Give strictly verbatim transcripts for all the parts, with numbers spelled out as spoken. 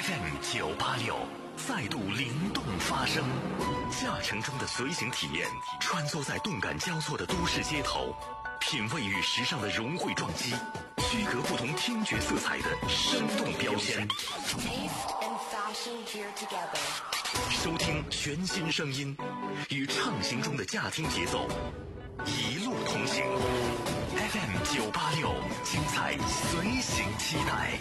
F M 九八六再度灵动发声，驾乘中的随行体验，穿梭在动感交错的都市街头，品味与时尚的融汇撞击，区隔不同听觉色彩的生动标签。收听全新声音，与畅行中的驾听节奏，一路同行。F M 九八六，精彩随行期待。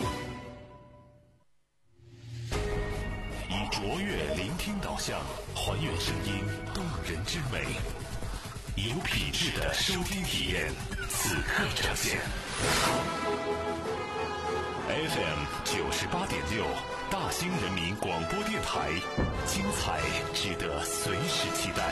以卓越聆听导向，还原声音动人之美，有品质的收听体验，此刻呈现。F M 九十八点六，大兴人民广播电台，精彩值得随时期待。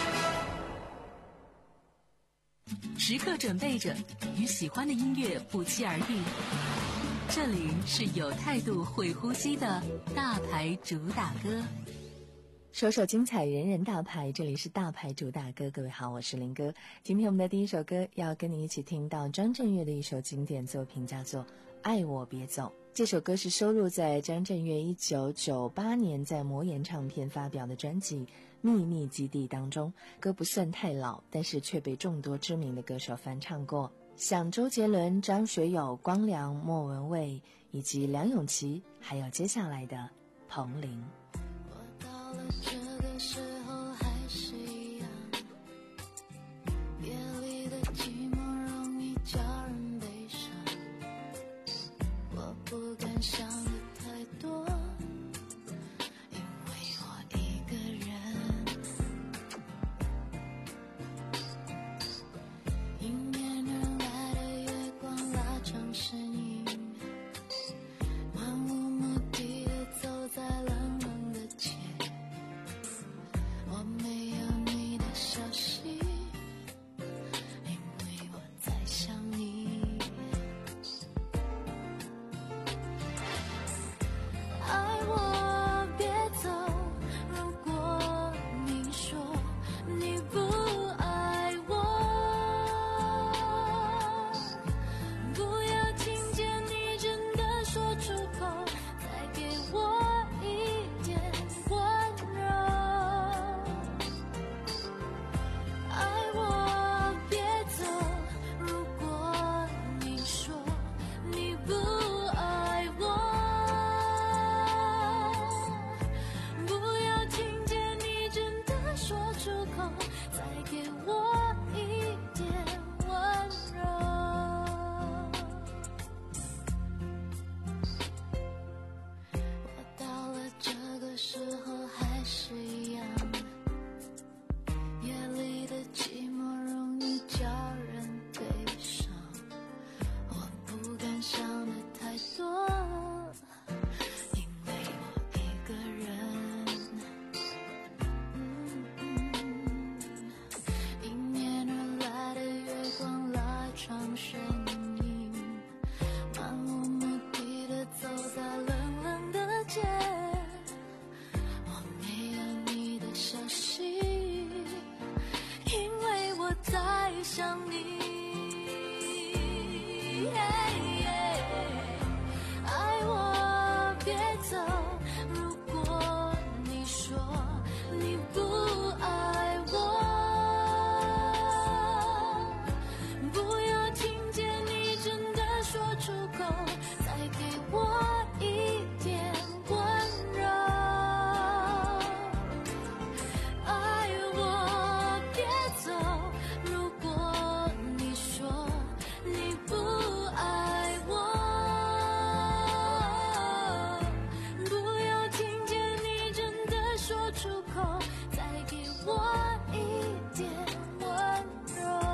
时刻准备着，与喜欢的音乐不期而遇。这里是有态度会呼吸的大牌主打歌， 首首精彩，人人大牌。这里是大牌主打歌，各位好，我是林哥。今天我们的第一首歌要跟你一起听到张震岳的一首经典作品，叫做《爱我别走》。这首歌是收录在张震岳一九九八年在魔岩唱片发表的专辑《秘密基地》当中。歌不算太老，但是却被众多知名的歌手翻唱过，像周杰伦、张学友、光良、莫文蔚以及梁咏琪，还有接下来的彭羚。 我到了这个时候还是一样，别离的寂寞容易叫人悲伤，我不敢想的太多，因为我一个人，迎面而来的月光拉长身影，漫无目的的走在冷冷的街，我没有你的消息，因为我在想你。爱我别走，如果你说你不爱我，不要听见你真的说出口，再给我一点温柔。爱我别走，如果你说你不爱我，不要听见你真的说出口，再给我一点温柔。我到了这个时候还是一样，夜里的寂寞容易叫人悲伤，我不敢想的太多，因为我一个人，嗯，迎面而来的月光拉长身影，漫无目的的走在冷冷的街，我没有你的消息，因为我在想你。爱我别走，如果你说你不爱我，不要听见你真的说出口，再给我一点温柔。爱我别走，如果你说你不爱我，不要听见你真的说出口，再给我一点温柔。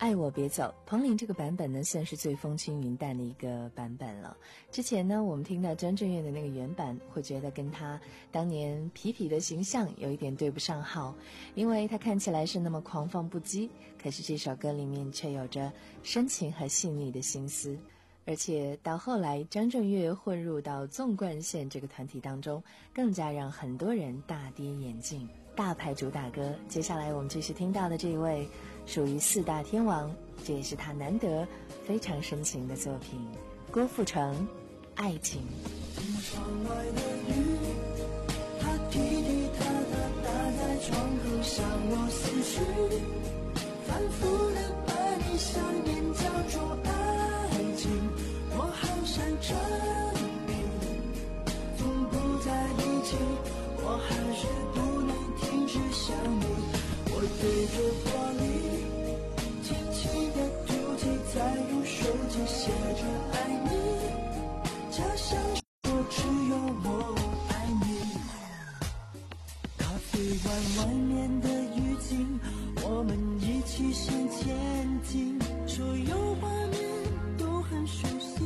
爱我别走，彭羚这个版本呢，算是最风轻云淡的一个版本了。之前呢，我们听到张震岳的那个原版，会觉得跟他当年痞痞的形象有一点对不上号，因为他看起来是那么狂放不羁，可是这首歌里面却有着深情和细腻的心思。而且到后来，张震岳混入到纵贯线这个团体当中，更加让很多人大跌眼镜。大牌主打歌，接下来我们继续听到的这一位，属于四大天王，这也是他难得非常深情的作品，郭富城《爱情》。 窗外的雨，它滴滴答答打在窗口，向我思绪，反复的把你想念叫做爱情。我好想证明，从不在一起，我还是不能停止想你。我对着玻璃轻轻的吐气，再用手机写着爱你，假想说只有我爱你。咖啡馆外面的雨景，我们一起向前进，所有画面都很熟悉。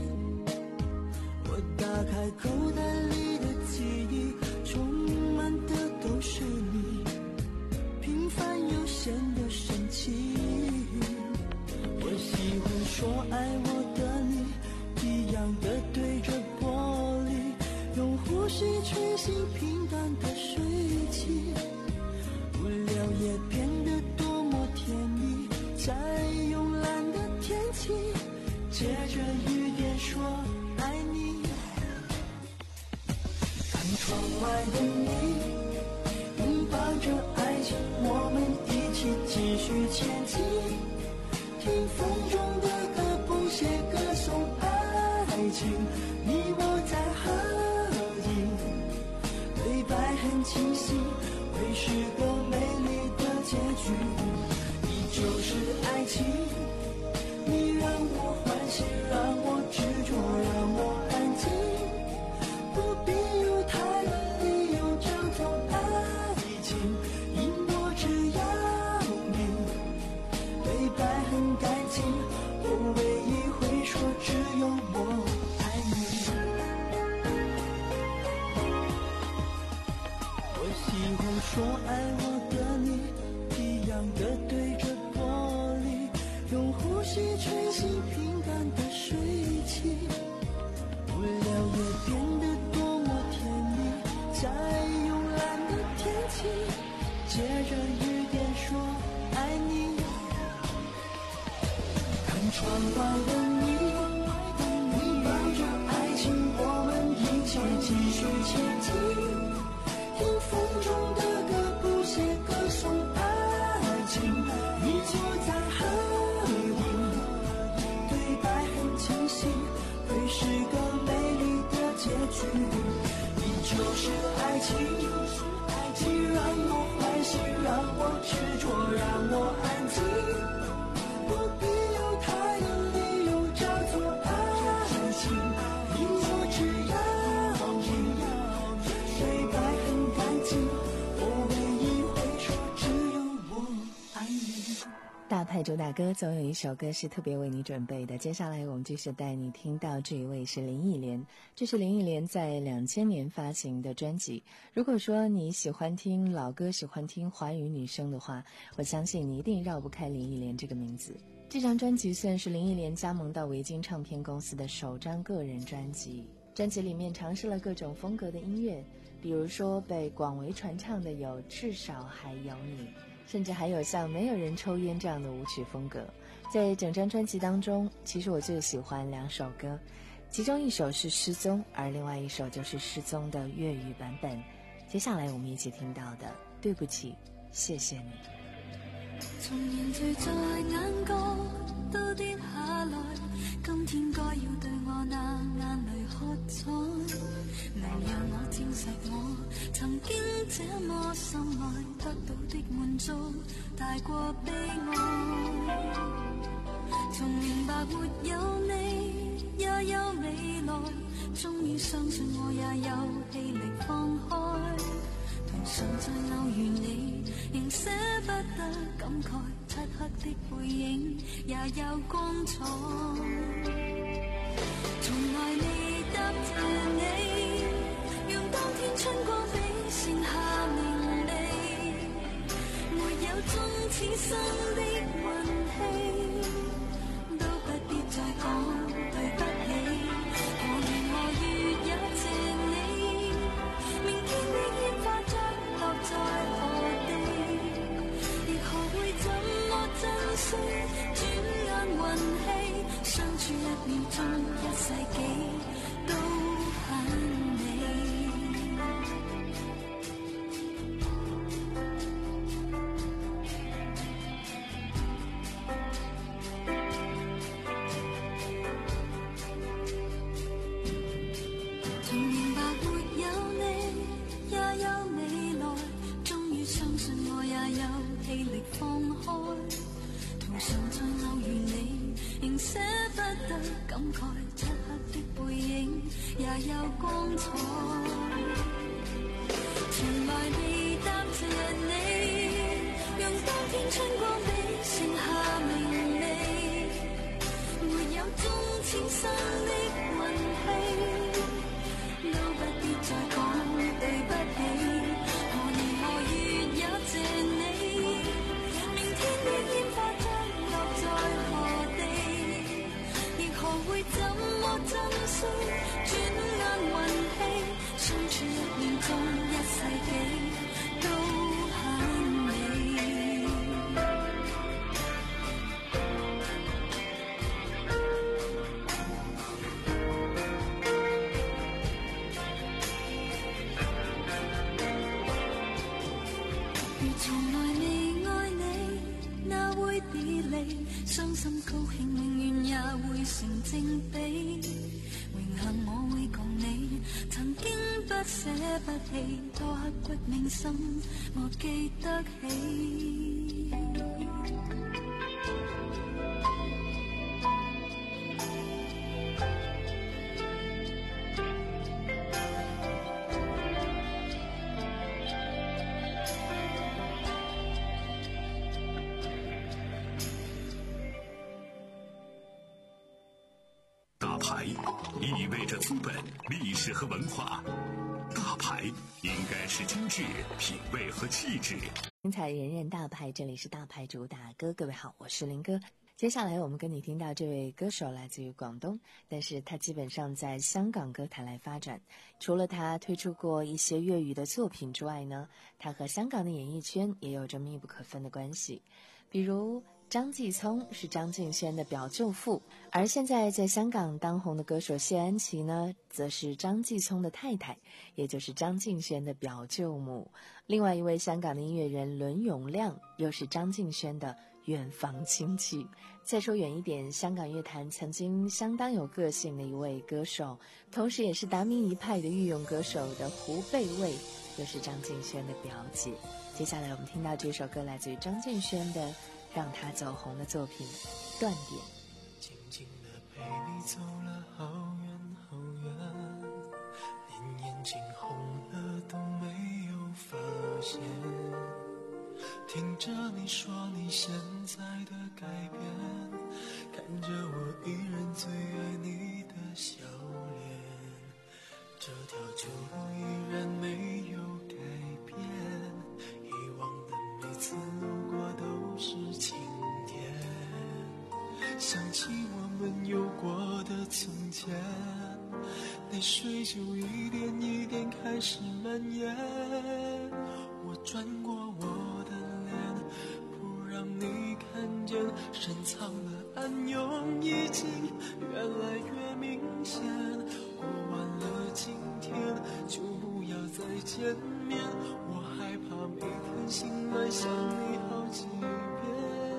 我打开口袋里的记忆，充满的都是你，平凡又显得神奇。我喜欢说爱我的你，一样的对着玻璃，用呼吸吹醒平淡的水汽，无聊也变得多么甜蜜。在慵懒的天气，借着雨点说爱你。看窗外的你，拥抱着爱情，我们一起继续前进。听风中的歌，谱写歌颂爱情，你我在合影，对白很清晰，会是个美丽的结局。你就是爱情，你让我欢喜，让我执着，让我安静，不必有太多理由叫做爱情，因我只要你，对白很干净，我唯一会说只有我爱你。我喜欢说爱我的你，一样的对着玻璃，用呼吸吹醒平淡的水汽，无聊也变得多么甜蜜。在慵懒的天气，借着雨点说爱你。看窗外的你，拥抱着爱情，我们一起继续前进。听风中的歌，谱写歌颂爱情，你坐在合影，对白很清晰，会是个美丽的结局。你就是爱情，你让我欢喜，让我执着，让我安静，不必有太多理由叫做爱情，因我只要你，对白很干净，我唯一会说只有我爱你。 大牌主打歌总有一首歌是特别为你准备的，接下来我们继续带你听到这一位是林忆莲，这是林忆莲在两千年发行的专辑。如果说你喜欢听老歌，喜欢听华语女声的话，我相信你一定绕不开林忆莲这个名字。这张专辑算是林忆莲加盟到维京唱片公司的首张个人专辑，专辑里面尝试了各种风格的音乐，比如说被广为传唱的有至少还有你，甚至还有像没有人抽烟这样的舞曲风格。在整张专辑当中，其实我最喜欢两首歌，其中一首是失踪，而另外一首就是失踪的粤语版本。接下来我们一起听到的对不起谢谢你。 从凝聚在眼角都跌下來，今天該要對我那眼淚喝彩，能讓我證實我曾經這麼深愛，得到的滿足大過悲哀。從明白沒有你也有未來，終於相信我也有氣力放開。 同常在偶遇你，仍捨不得感慨漆黑的背影也有光彩。從來未答謝你，讓當天春光比剩下綿利，沒有終此生的運氣，都不必再講對不起。何年何月也謝你，明天的煙花將落在何地，亦學會怎麼珍惜，轉眼運氣，相處一秒鐘一世紀都很美。從明白沒有你也有未來，終於相信我也有氣力放開。同常在偶遇你，仍捨不得感慨漆黑的背影也有光彩。從來未答謝你，讓當天春光比剩下綿利，沒有終此生的運氣，都不必再講對不起。何年何月也謝你，明天的煙花將落在何地，亦學會怎麼珍惜，轉眼運氣，相處一秒鐘一世紀都很美。如從來未愛你，那會別離，傷心高興永遠也會成正比。榮幸我會共你，曾經不捨不棄，多刻骨銘心，我記得起。 大牌意味着资本、历史和文化，大牌应该是精致、品味和气质。 精彩人人大牌，这里是大牌主打歌，各位好，我是林哥。接下来我们跟你听到这位歌手来自于广东，但是他基本上在香港歌坛来发展。除了他推出过一些粤语的作品之外呢，他和香港的演艺圈也有着密不可分的关系。比如张继聪是张敬轩的表舅父，而现在在香港当红的歌手谢安琪呢，则是张继聪的太太，也就是张敬轩的表舅母。另外一位香港的音乐人伦永亮，又是张敬轩的远房亲戚。再说远一点，香港乐坛曾经相当有个性的一位歌手，同时也是达明一派的御用歌手的胡贝蕙，又是张敬轩的表姐。接下来我们听到这首歌来自于张敬轩的让他走红的作品《断点》。 静静地陪你走了好远好远，连眼睛红了都没有发现，听着你说你现在的改变，看着我依然最爱你的笑脸，这条旧路依然没有改变，以往的每次路过都是晴天，想起我们有过的从前，泪水就一点一点开始蔓延，我转过我的脸，不让你看见深藏的暗涌已经越来越明显，过完了今天就不要再见面，我害怕每天醒来想你好几遍，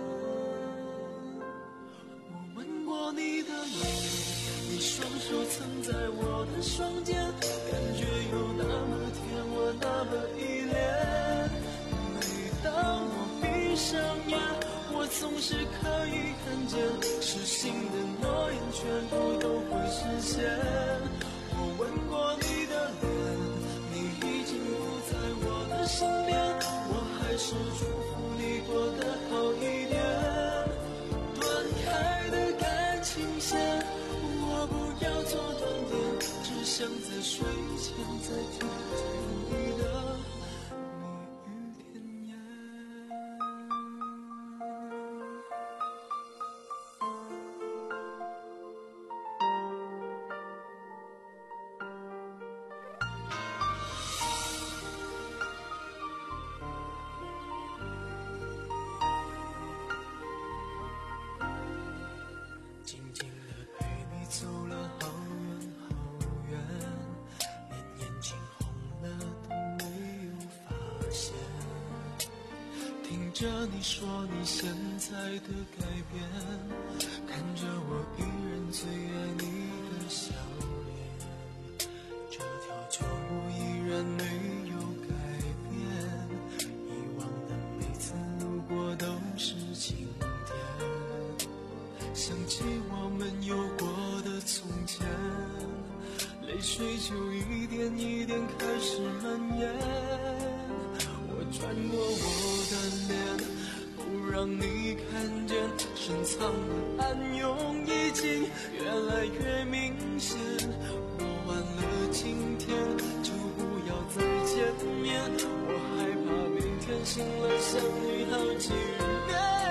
我吻过你的脸，你双手曾在我的双肩，感觉有那么甜，我那么依恋，每当我闭上眼，我总是可以看见痴心的诺言全部都会实现，我吻过你的脸，你已经不在我的身边，我还是祝福你过得好一点。断开的感情线，我不要做断点，只想在睡前再听见你的蜜语甜言。静静地陪你走了好远好远，连眼睛红了都没有发现。听着你说你现在的改变，看着我依然最爱你的笑脸，这条旧路依然没有改变，以往的每次路过都是晴天。想起我们有过的从前，泪水就一点一点开始蔓延。我转过我的脸，不让你看见，深藏的暗涌已经越来越明显。过完了今天就不要再见面，我害怕明天醒了相遇好几年。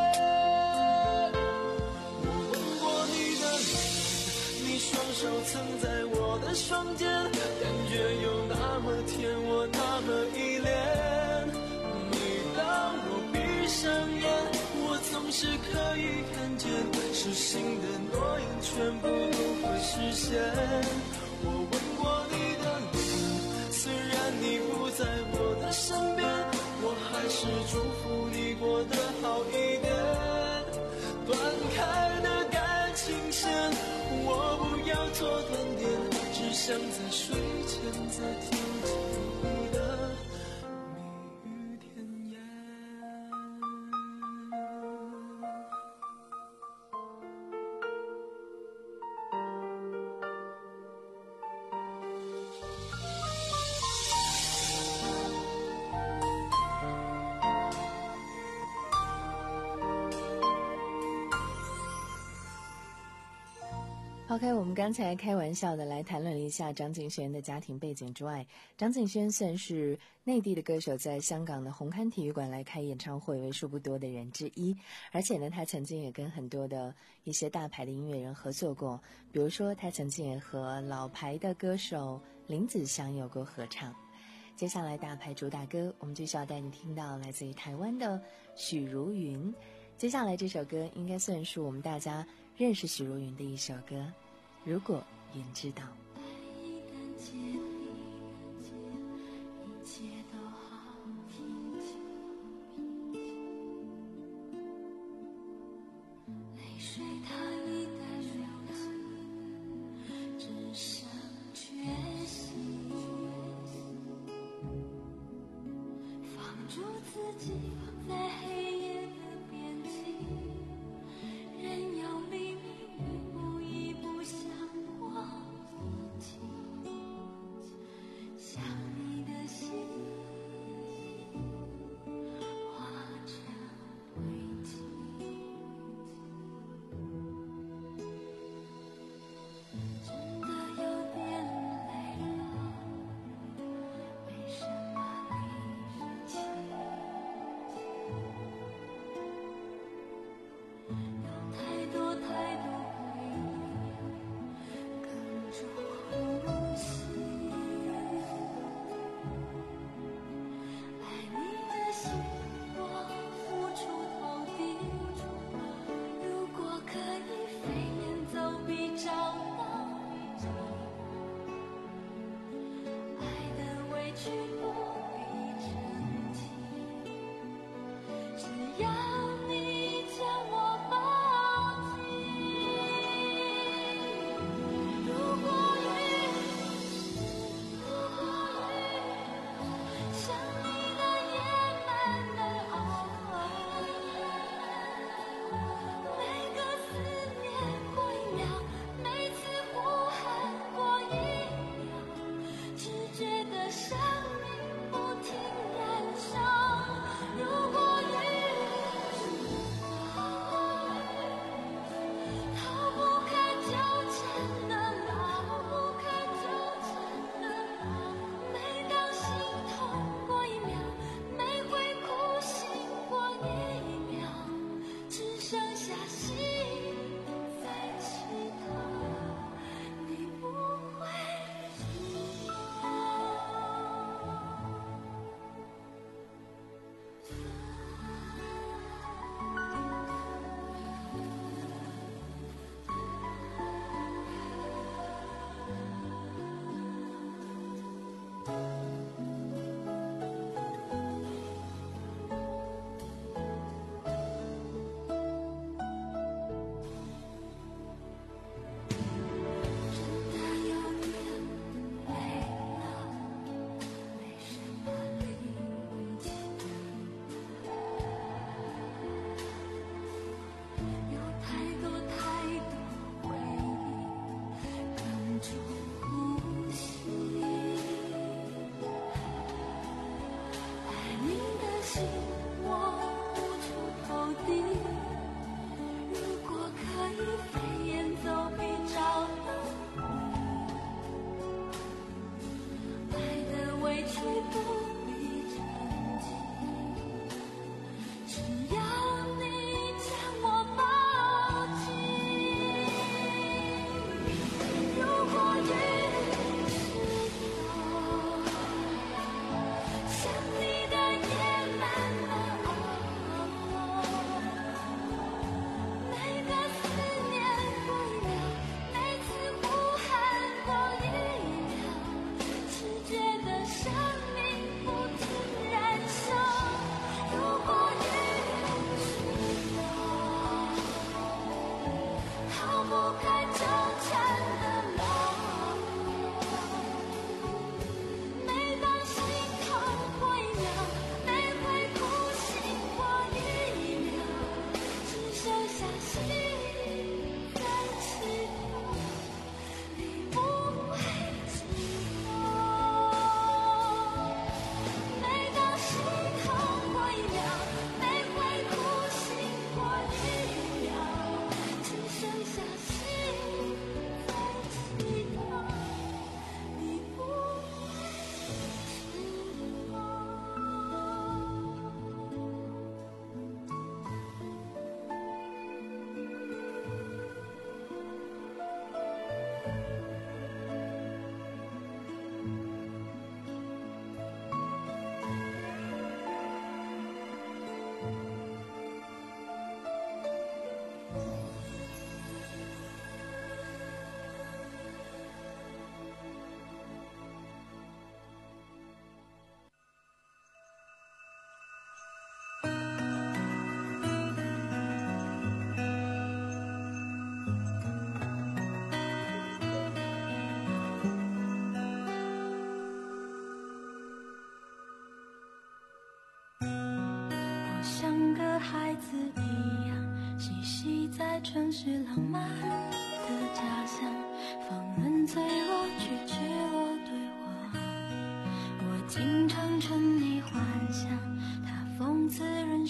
双手曾在我的双肩，感觉有那么甜，我那么依恋。每当我闭上眼，我总是可以看见，失信的诺言全部都会实现。我吻过你的脸，虽然你不在我的身边，我还是祝福你过得好一点。断开的感情线，我不要做断点，只想在睡前再听见你的蜜语甜言。 OK， 我们刚才开玩笑的来谈论了一下张敬轩的家庭背景之外，张敬轩算是内地的歌手在香港的红磡体育馆来开演唱会为数不多的人之一，而且呢，他曾经也跟很多的一些大牌的音乐人合作过，比如说他曾经也和老牌的歌手林子祥有过合唱。接下来大牌主打歌，我们就需要带你听到来自于台湾的许茹芸。接下来这首歌应该算是我们大家认识许茹芸的一首歌，如果云知道。 爱一旦结冰，一切都好平静。泪水它一旦流尽，只剩决心。放逐自己在黑夜的边境，任由黎明一步一步向我逼近，想你的心画成轨迹。真的有点累了，为什么离不弃？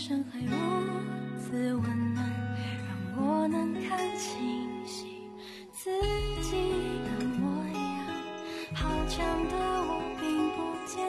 生还如此温暖，让我能看清晰自己的模样。好强的我并不坚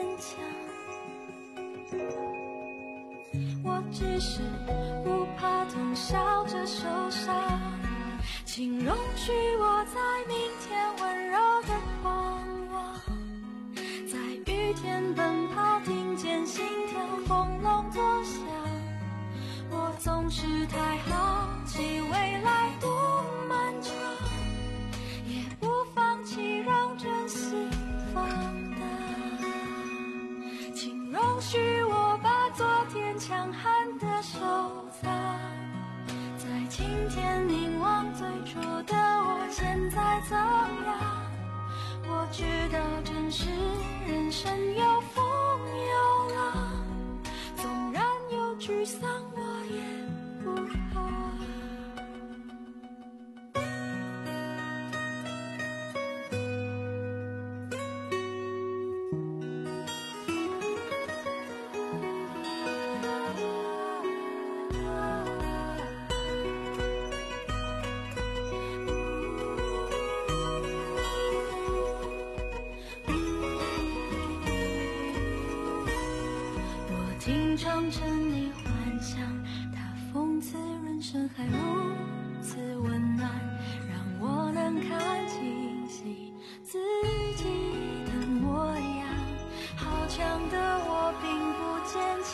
强，我只是不怕痛，笑着受伤。请容许我在明天温柔的狂妄，在雨天奔跑，听见心跳轰隆作响。我总是太好奇未来多漫长，也不放弃让真心放大。请容许我把昨天强悍的收藏，在今天凝望最初的我现在怎样。我知道真实人生有风有浪，纵然有沮丧我也不怕。经常沉溺幻想，它讽刺人生还如此温暖，让我能看清晰自己的模样。好强的我并不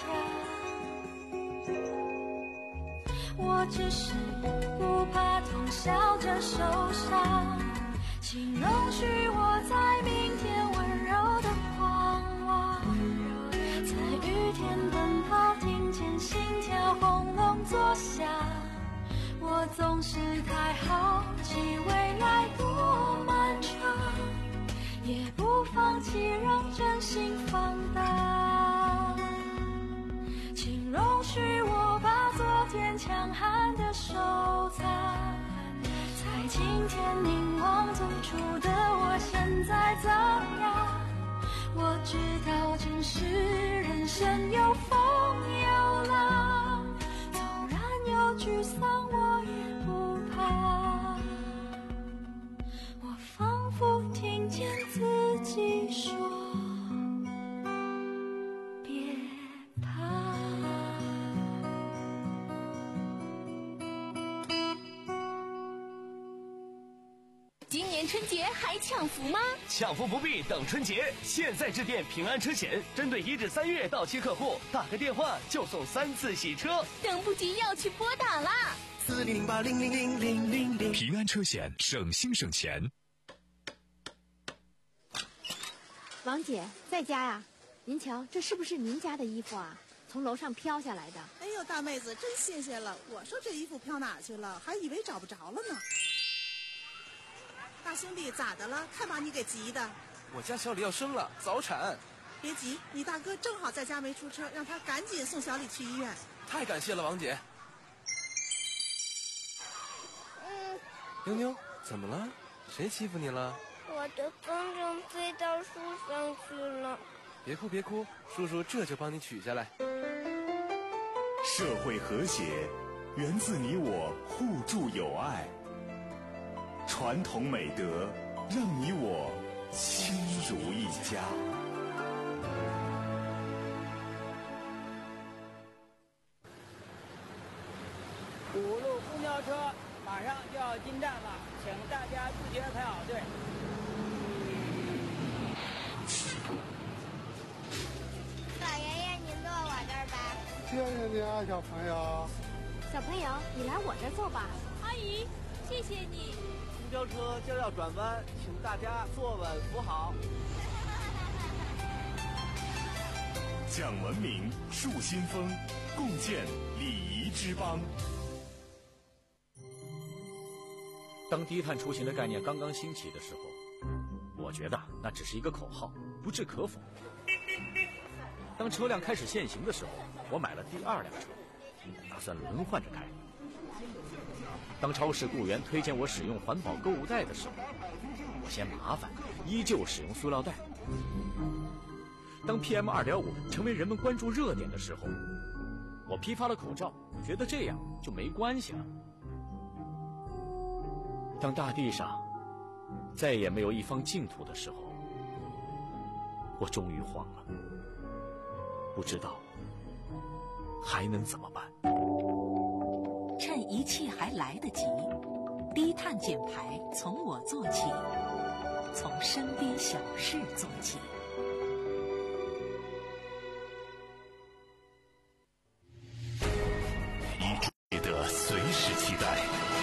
坚强，我只是不怕痛，笑着受伤。请容许我在明天温柔的狂妄，在雨天奔跑，听见心跳轰隆作响。我总是太好奇未来多漫长，也不放弃让真心放大。请容许我把昨天强悍的收藏，在今天凝望最初的我现在怎样。我知道真实人生有风有浪，纵然有沮丧我也不怕。我仿佛听见自己说别怕。 今年春节还抢福吗？ 抢福不必等春节，现在致电平安车险，针对一至三月到期客户，打个电话就送三次洗车。 等不及要去拨打啦！ 四零零八零零零零零零。 平安车险，省心省钱。 王姐在家呀？您瞧，这是不是您家的衣服啊？从楼上飘下来的。 哎呦，大妹子真新鲜了！我说这衣服飘哪去了，还以为找不着了呢。大兄弟，咋的了？看把你给急的。 我家小李要生了，早产。 别急，你大哥正好在家没出车，让他赶紧送小李去医院。 太感谢了，王姐。 嗯， 妞妞，怎么了？谁欺负你了？ 我的风筝飞到树上去了。 别哭别哭，叔叔这就帮你取下来。 社会和谐源自你我互助友爱，传统美德让你我亲如一家。 五路公交车马上就要进站了，请大家自觉排好队。 老爷爷，您坐我这儿吧。 谢谢你啊，小朋友。 小朋友，你来我这儿坐吧。 阿姨，谢谢你。 公交车就要转弯，请大家坐稳扶好。 讲文明，树新风，共建礼仪之邦。 当低碳出行的概念刚刚兴起的时候，我觉得那只是一个口号，不置可否。当车辆开始限行的时候，我买了第二辆车，打算轮换着开。当超市雇员推荐我使用环保购物袋的时候，我嫌麻烦，依旧使用塑料袋。当 P M 二点五 成为人们关注热点的时候， 我批发了口罩，觉得这样就没关系了。当大地上再也没有一方净土的时候，我终于慌了，不知道还能怎么办。 趁一切还来得及，低碳减排从我做起，从身边小事做起。 一的随时期待。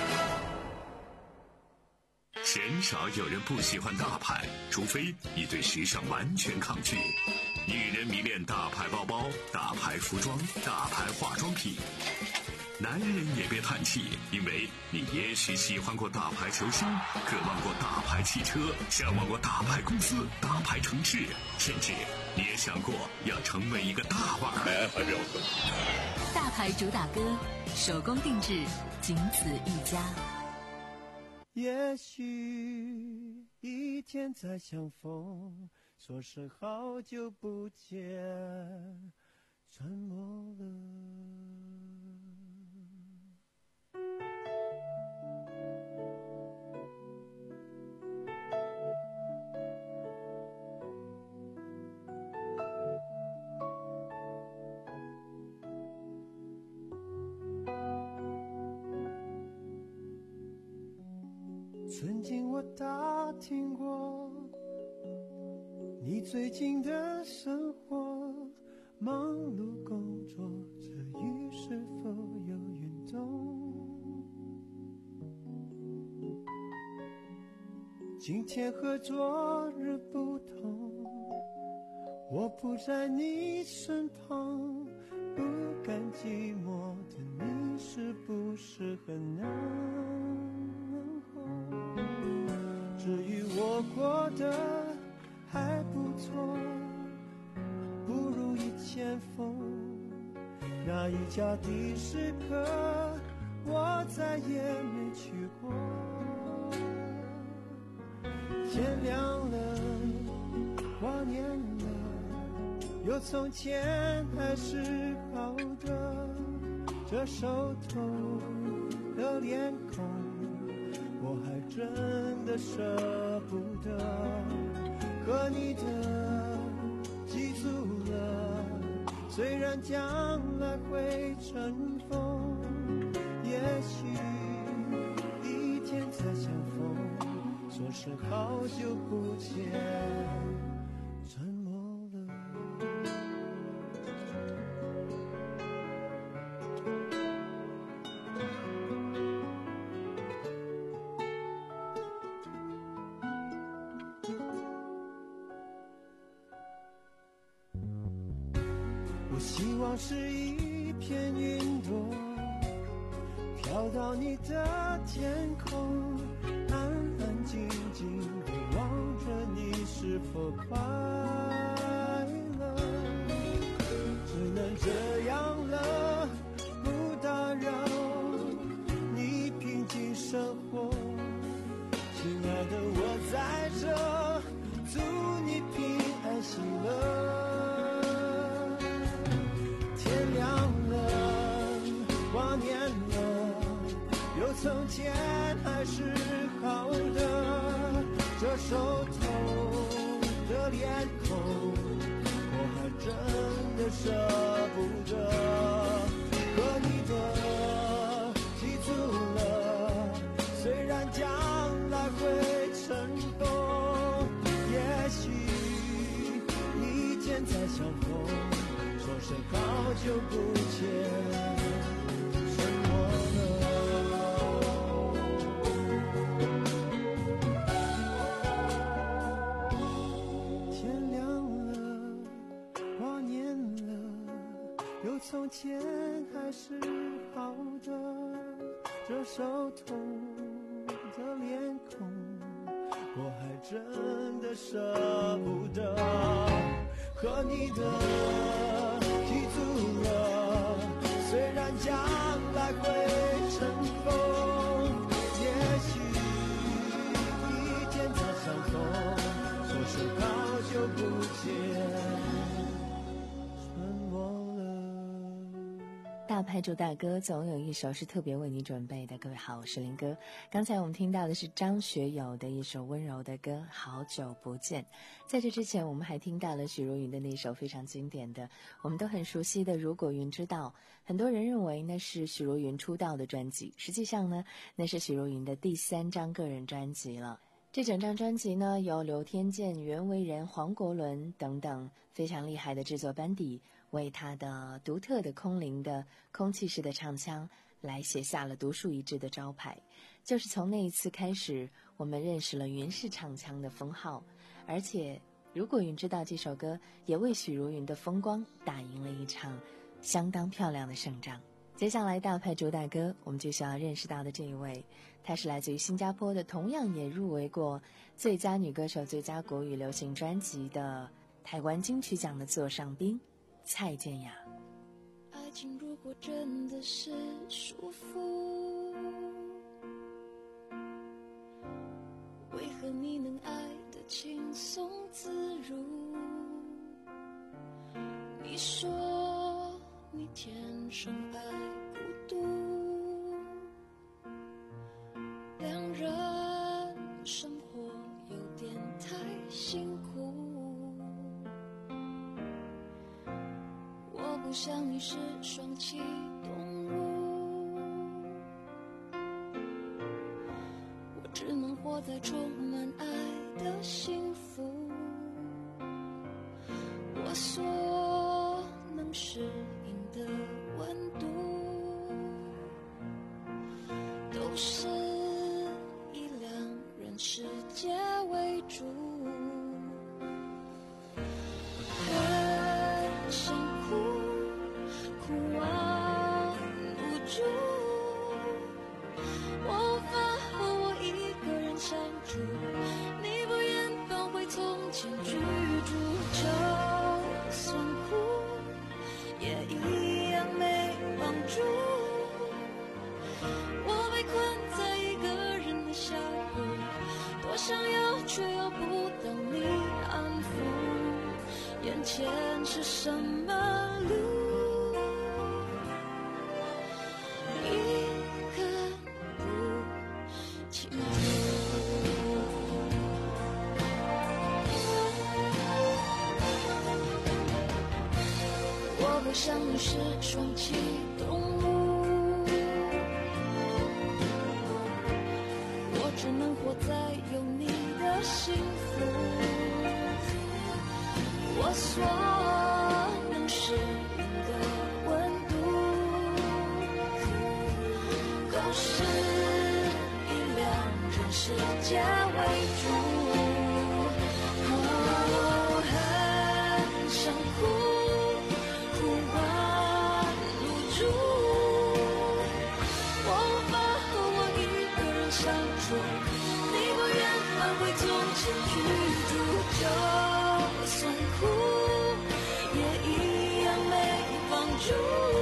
鲜少有人不喜欢大牌，除非你对时尚完全抗拒。女人迷恋大牌包包、大牌服装、大牌化妆品。男人也别叹气，因为你也许喜欢过大牌球星，渴望过大牌汽车，向往过大牌公司、大牌城市，甚至你也想过要成为一个大腕儿。来，还标准。 大牌主打歌，手工定制，仅此一家。 也许一天再相逢，说声好久不见，沉默了。曾经我打听过你最近的生活，忙碌工作之余是否有运动？今天和昨日不同，我不在你身旁，不甘寂寞的你是不是很难？至于我过得还不错，不如意前锋。那一家的士客我再也没去过。天亮了，挂念了，有从前还是好的。这熟透的脸孔，我还真的舍不得，和你的记住了，虽然将来会尘封，也许一天再相逢，说声好久不见，沉默了。希望是一片云朵，飘到你的天空，安安静静地望着你是否快乐。只能这样了，不打扰你平静生活。亲爱的，我在这，祝你平安喜乐。天亮了，挂念了，有从前还是好的。这熟透的脸孔，我还真的舍不得。和你的记住了，虽然将来会尘封，也许一天再相逢，说声好久不见，沉默了。天亮了，挂念了，有从前还是好的。这熟透的脸孔，我还真的舍不得。和你的记住了，虽然将来会尘封，也许一天再相逢，说声好久不见，沉默了。 牌主大哥总有一首是特别为你准备的。各位好，我是林哥。刚才我们听到的是张学友的一首温柔的歌《好久不见》。在这之前我们还听到了许茹芸的那首非常经典的我们都很熟悉的《如果云知道》。很多人认为那是许茹芸出道的专辑，实际上呢，那是许茹芸的第三张个人专辑了。这整张专辑呢，由刘天健、袁惟仁、黄国伦等等非常厉害的制作班底为他的独特的空灵的空气式的唱腔来写下了独树一帜的招牌。就是从那一次开始，我们认识了云式唱腔的封号，而且如果云知道这首歌也为许茹芸的风光打赢了一场相当漂亮的胜仗。接下来大牌主打歌我们就需要认识到的这一位，她是来自于新加坡的，同样也入围过最佳女歌手、最佳国语流行专辑的台湾金曲奖的座上宾蔡健雅。 爱情如果真的是束缚，为何你能爱得轻松自如？你说你天生爱孤独，两人生活有点太辛苦。我不像你是双栖动物，我只能活在充满爱的幸福。我所能适应的温度，都是以两人世界为主。很辛苦，苦啊无助，我无法和我一个人相处，你不愿搬回从前居住，就算苦也一样没帮助。我被困在一个人的峡谷，多想要却要不到你安抚，眼前是什么路，一刻不清楚。我不像你是双栖动物，我只能活在有你的幸福。我所能适应的温度，都是以两人世界为主。我很想哭，哭完无助，我无法和我一个人相处，你不愿搬回从前居住，就算苦也一样没帮助。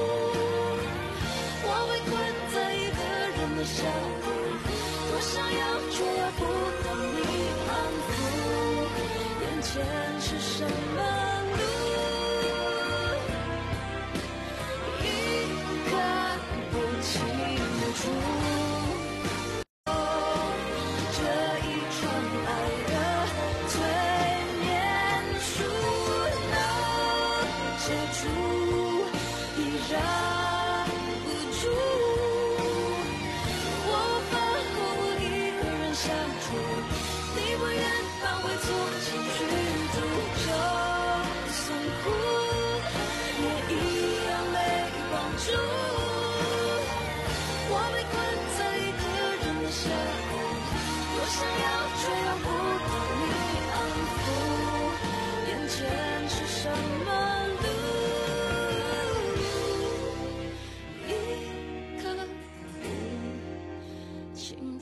我被困在一个人的峡谷，多想要却要不到你安抚，眼前是什么路，一看不清楚。这一场爱的催眠术能解除，依然不住。我无法和我一个人相处，你不愿搬回从前居住，就算苦也一样没帮助。我被困在一个人的峡谷，多想要却要不到你安抚，眼前是什么路，一刻不清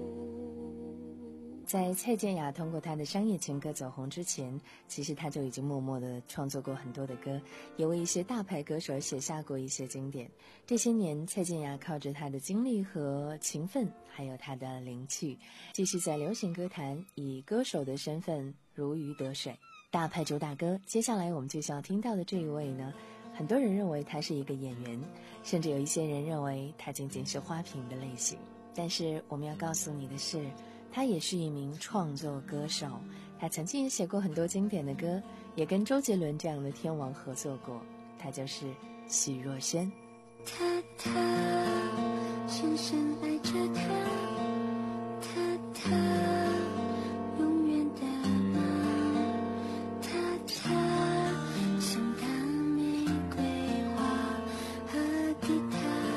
楚。 在蔡健雅通过她的商业情歌走红之前，其实她就已经默默地创作过很多的歌，也为一些大牌歌手写下过一些经典。这些年，蔡健雅靠着她的精力和勤奋，还有她的灵气，继续在流行歌坛以歌手的身份如鱼得水。大牌主打歌，接下来我们就想要听到的这一位呢，很很多人认为他是一个演员，甚至有一些人认为他仅仅是花瓶的类型。但是我们要告诉你的是，他也是一名创作歌手，他曾经也写过很多经典的歌，也跟周杰伦这样的天王合作过，他就是许若瑄。 他他深深爱着他，他他永远的吗？他他像大玫瑰花和吉他，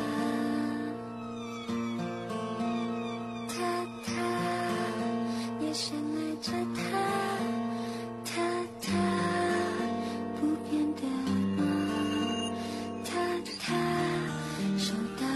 他他也深爱着他，他他不变的吗？他他手到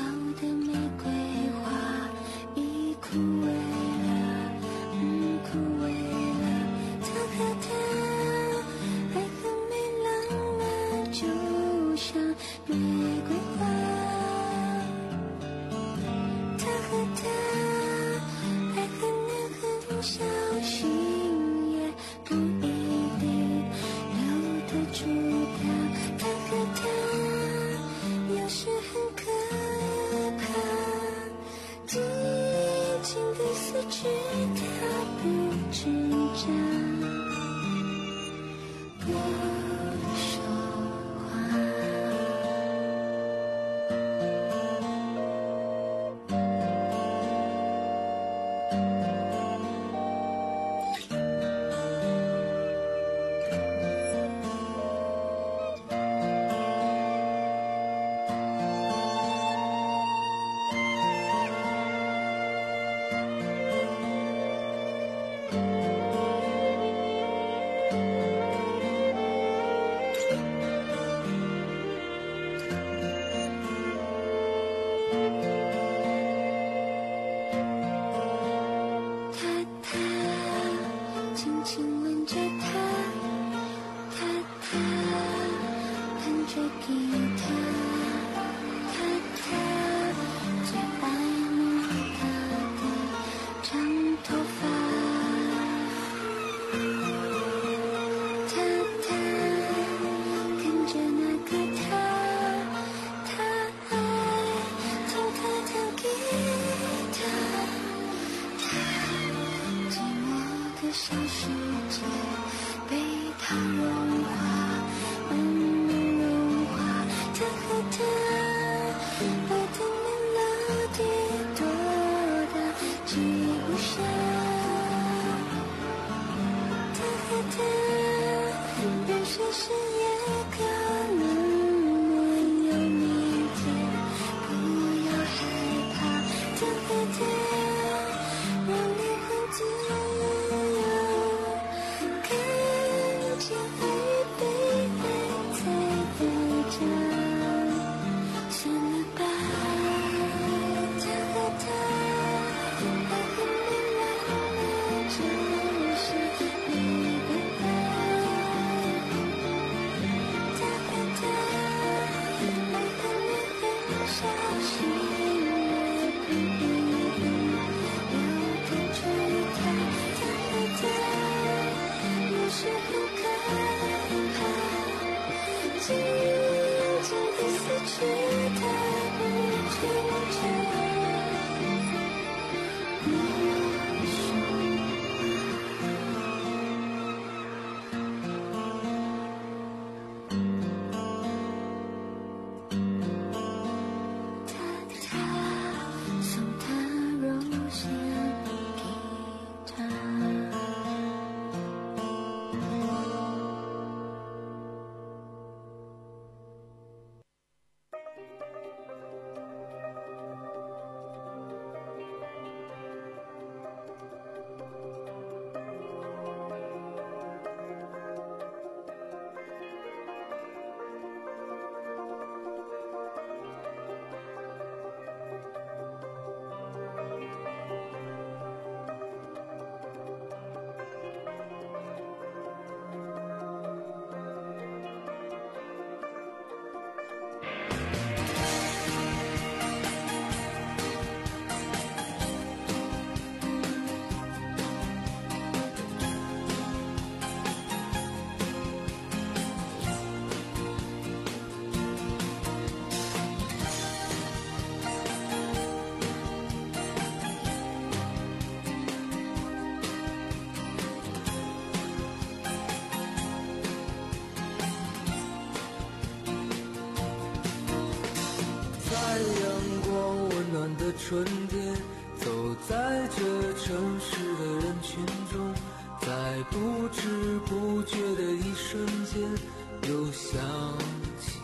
春天，走在这城市的人群中，在不知不觉的一瞬间又想起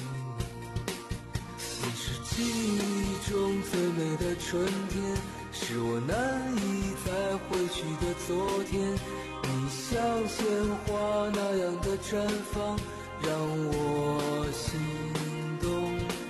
你。你是记忆中最美的春天，是我难以再回去的昨天。你像鲜花那样的绽放，让我心动。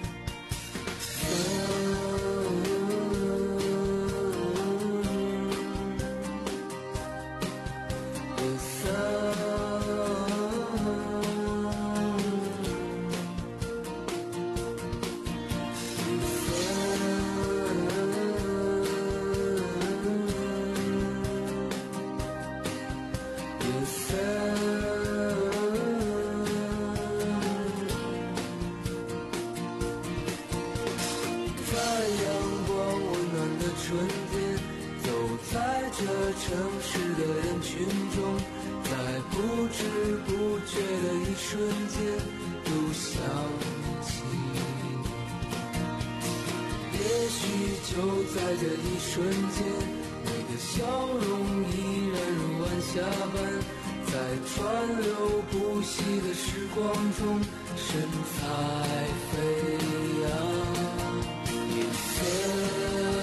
城市的人群中，在不知不觉的一瞬间又想起你。也许就在这一瞬间，你的笑容依然如晚霞般，在川流不息的时光中神采飞扬。夜色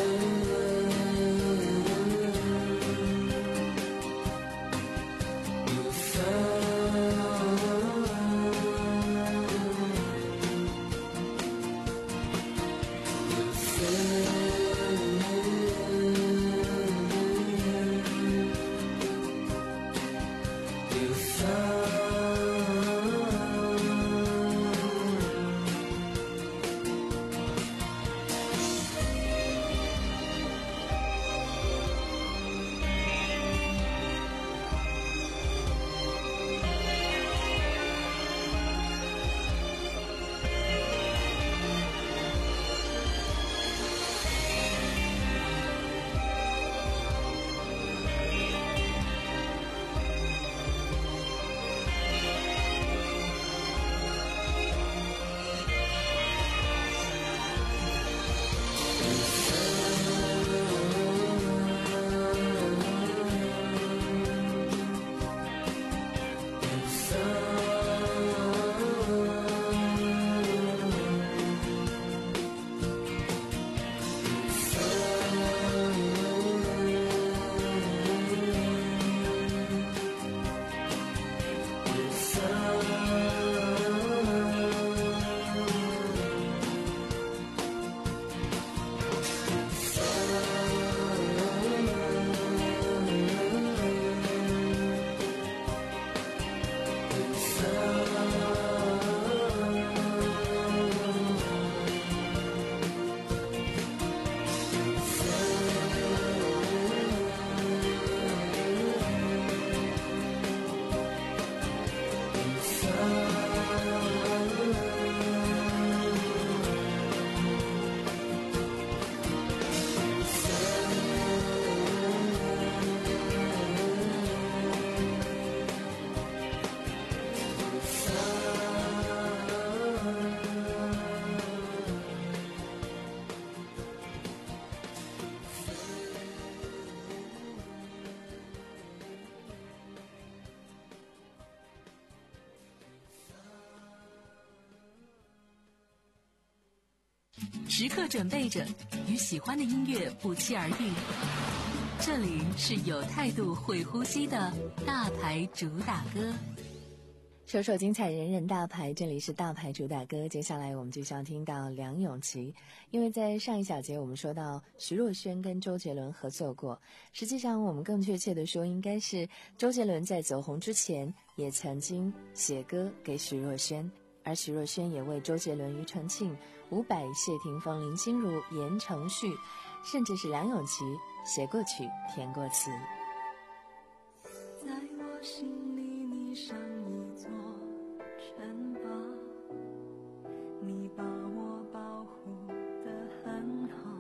时刻准备着，与喜欢的音乐不期而遇。这里是有态度、会呼吸的大牌主打歌。 首首精彩，人人大牌，这里是大牌主打歌。接下来我们就想听到梁咏琪，因为在上一小节我们说到徐若瑄跟周杰伦合作过，实际上我们更确切的说，应该是周杰伦在走红之前也曾经写歌给徐若瑄，而徐若瑄也为周杰伦、庾澄庆、伍佰、谢霆锋、林心如、言承旭，甚至是梁咏琪写过曲、填过词。 在我心里你像一座城堡，你把我保护得很好，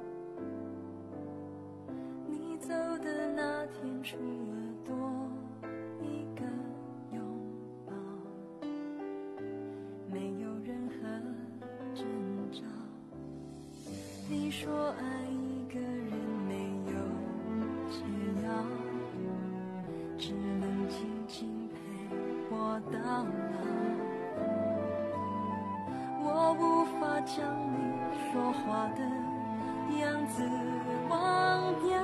你走的那天除了多一个拥抱，没有任何征兆。 你说爱一个人没有解药，只能静静陪我到老。我无法将你说话的样子忘掉，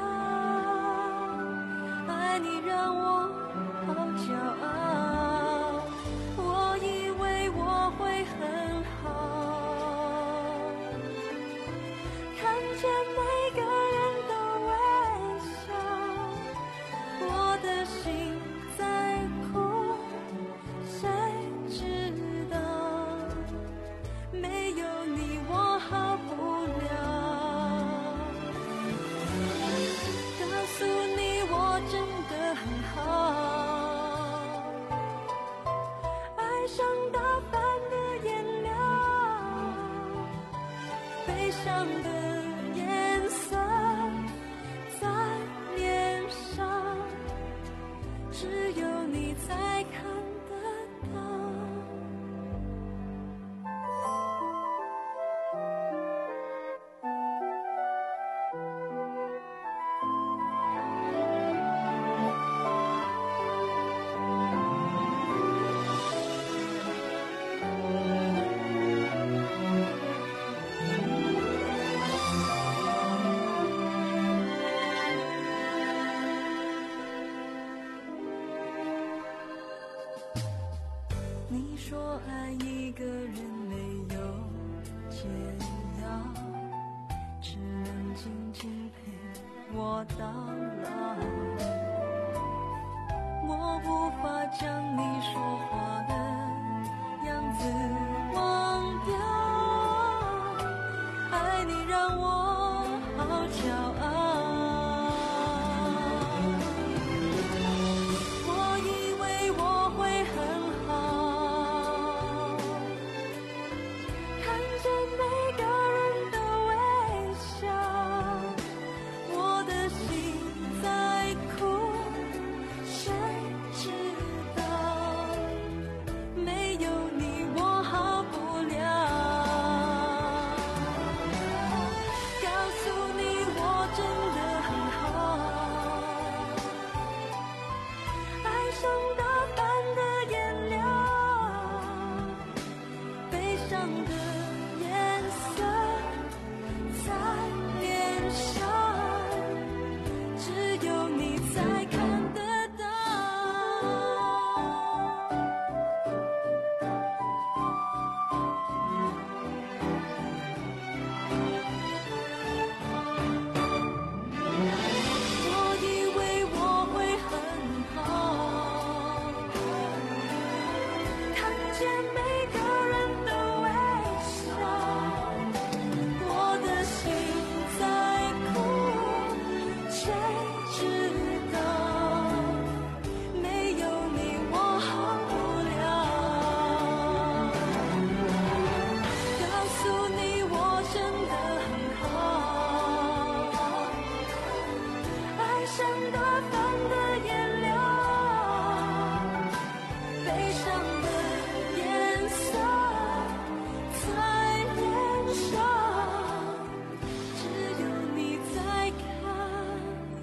爱你让我好骄傲，我以为我会很好，看见每个人都微笑，我的心在哭，谁知道没有你我好不了。告诉你我真的很好，爱上打翻的颜料，悲伤的颜色在脸上，只有你才看得到。你说爱一个人没有解药，只能静静陪我到老。我无法将你说话的样子忘掉，爱你让我好骄傲。我以为我会很好，看见每个人的微笑，我的心在哭，谁知道没有你我好不了。告诉你我真的很好，爱上打翻的颜料，悲伤的颜色在脸上，只有你才看得到。我以为我会很好，看见每个人的微笑，我的心在哭，谁知道没有你我好不了。告诉你我真的很好，爱上打翻的颜料，悲伤的颜色在脸上，只有你才看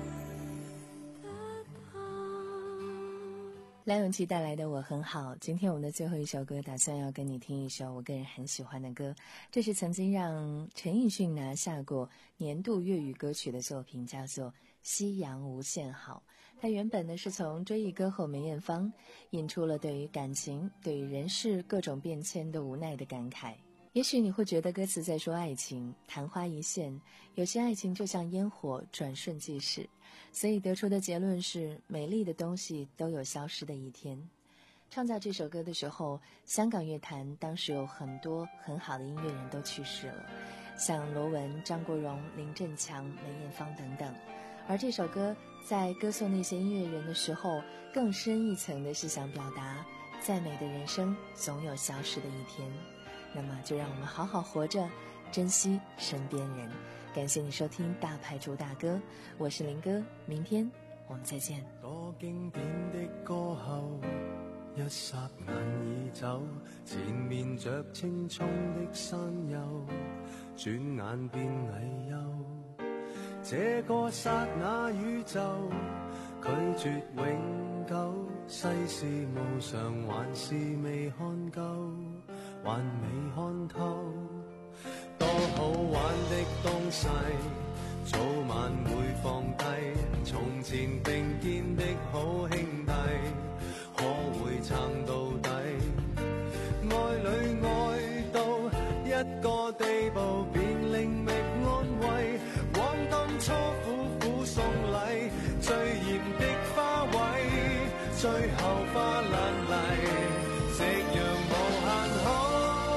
得到。 梁咏琪带来的《我很好》，今天我们的最后一首歌，打算要跟你听一首我个人很喜欢的歌，这是曾经让陈奕迅拿下过年度粤语歌曲的作品，叫做《夕阳无限好》。它原本呢是从追忆歌后梅艳芳引出了对于感情、对于人世各种变迁的无奈的感慨。也许你会觉得歌词在说爱情，昙花一现，有些爱情就像烟火，转瞬即逝，所以得出的结论是，美丽的东西都有消失的一天。创造这首歌的时候，香港乐坛当时有很多很好的音乐人都去世了，像罗文、张国荣、林振强、梅艳芳等等。而这首歌在歌颂那些音乐人的时候，更深一层的是想表达，再美的人生总有消失的一天。那么就让我们好好活着，珍惜身边人。感谢你收听大牌主打歌，我是林哥，明天我们再见。 多经典的歌后， 一霎眼已走，前面着青葱的山丘，轉眼變泥丘。這個剎那宇宙，拒絕永久，世事無常，還是未看夠，還未看透。多好玩的東西，早晚會放低。從前並肩的好兄弟，可會撐到底？愛侶愛到一個地步，便另覓安慰。往當初苦苦送禮，最豔的花卉，最後花爛泥，夕陽無限好。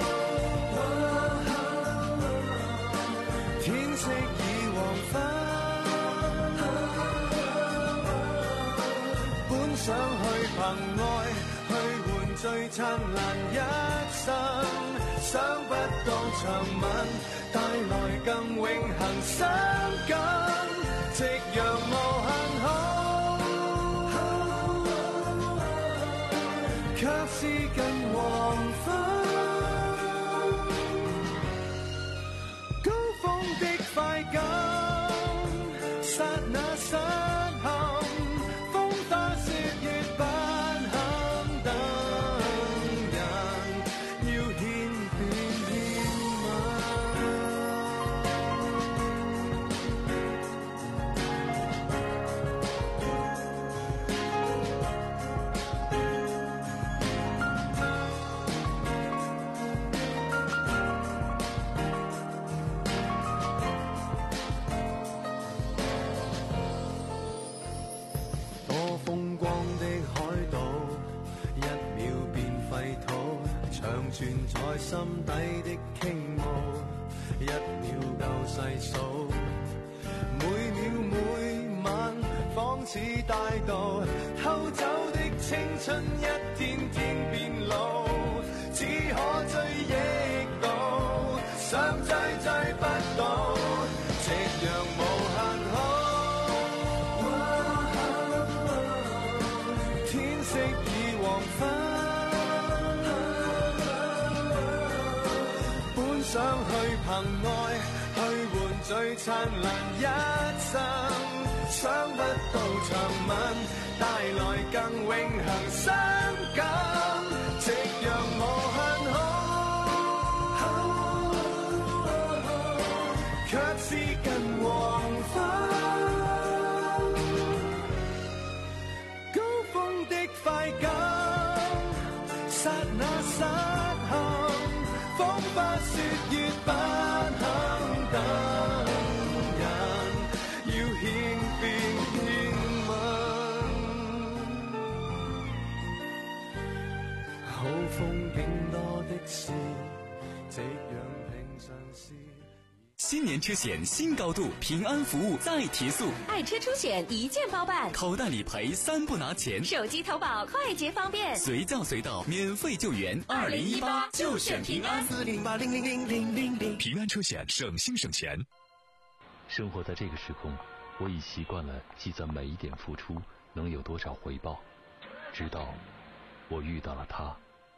天色已黃昏，本想去憑愛去換最燦爛一生，想不到長吻帶來更永恆傷感，夕陽無限好，卻是近黃昏。高峰的快感，剎那失陷，風花雪月不肯等人，要獻變獻多風光的海島，一秒變廢土，長存在心底的傾慕，一秒夠細數。每秒每晚仿似大道，偷走的青春一天天變老，只可追憶到，想追追不到，夕陽無限好。天色已黃昏，本想去憑愛去換最燦爛一生，想不到長吻帶來更永恆傷感，夕陽無限好，卻是近黃昏。高峰的快感，剎那失陷，風花雪月不肯等人，要獻變獻吻。好風景多的是，夕陽平常事。 新年车险新高度，平安服务再提速， 爱车出险一键包办， 口袋理赔三不拿钱， 手机投保快捷方便， 随叫随到，免费救援。 二零一八就选平安， 四零八零零零零零零。平安车险，省心省钱。 生活在这个时空，我已习惯了计算每一点付出能有多少回报，直到我遇到了他。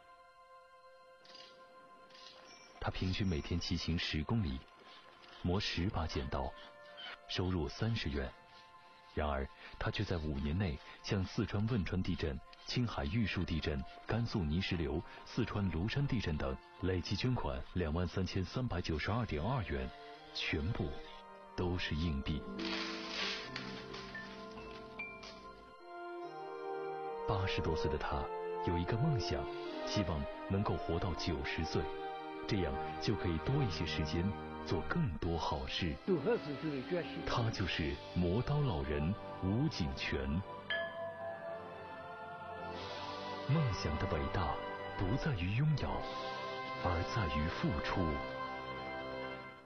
他平均每天骑行十公里，磨十把剪刀，收入三十元。然而他却在五年内向四川汶川地震、青海玉树地震、甘肃泥石流、四川庐山地震等累计捐款两万三千三百九十二点二元，全部都是硬币。八十多岁的他有一个梦想，希望能够活到九十岁，这样就可以多一些时间做更多好事。他就是磨刀老人吴景全。梦想的伟大不在于拥有，而在于付出。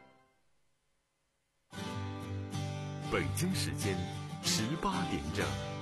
北京时间十八点整。